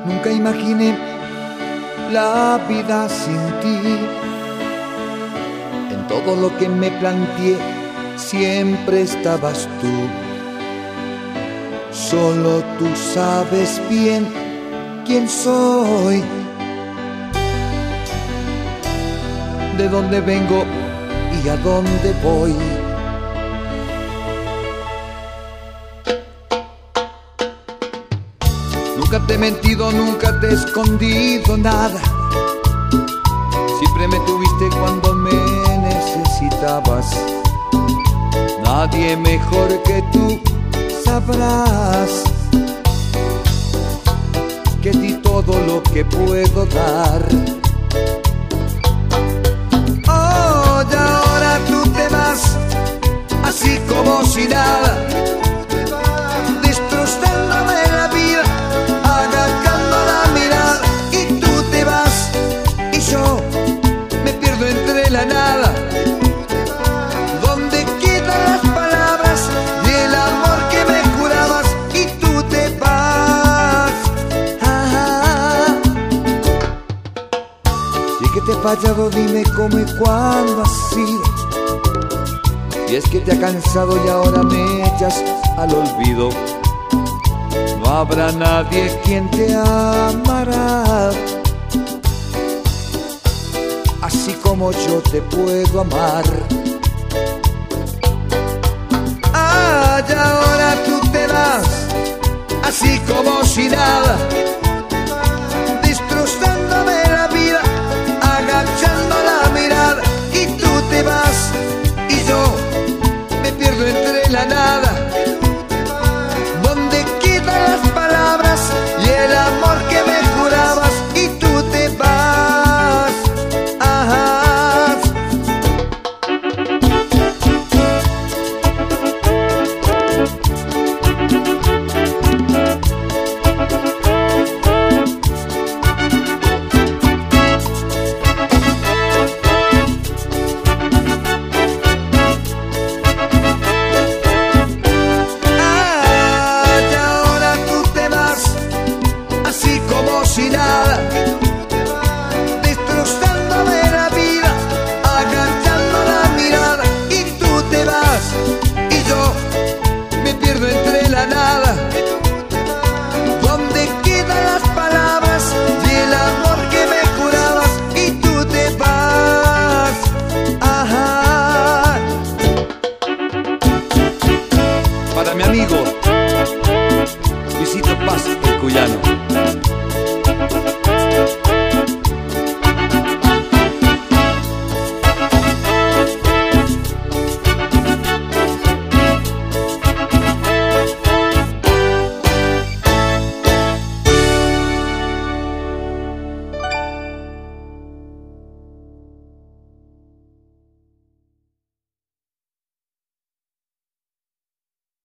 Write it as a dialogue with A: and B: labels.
A: Nunca imaginé la vida sin ti. En todo lo que me planteé siempre estabas tú. Solo tú sabes bien quién soy, de dónde vengo y a dónde voy. Nunca te he mentido, nunca te he escondido nada. Siempre me tuviste cuando me necesitabas. Nadie mejor que tú sabrás que di todo lo que puedo dar. Oh, y ahora tú te vas, así como si nada, destrozándome la vida, agachando la mirada. Y tú te vas y yo me pierdo entre la nada. ¿Dónde quedan las palabras y el amor que me jurabas? Y tú te vas. Si es que te he fallado, dime cómo y cuándo ha sido. Y es que te ha cansado y ahora me echas al olvido. No habrá nadie quien te amará así como yo te puedo amar. Ah, y ahora tú te vas, así como si nada,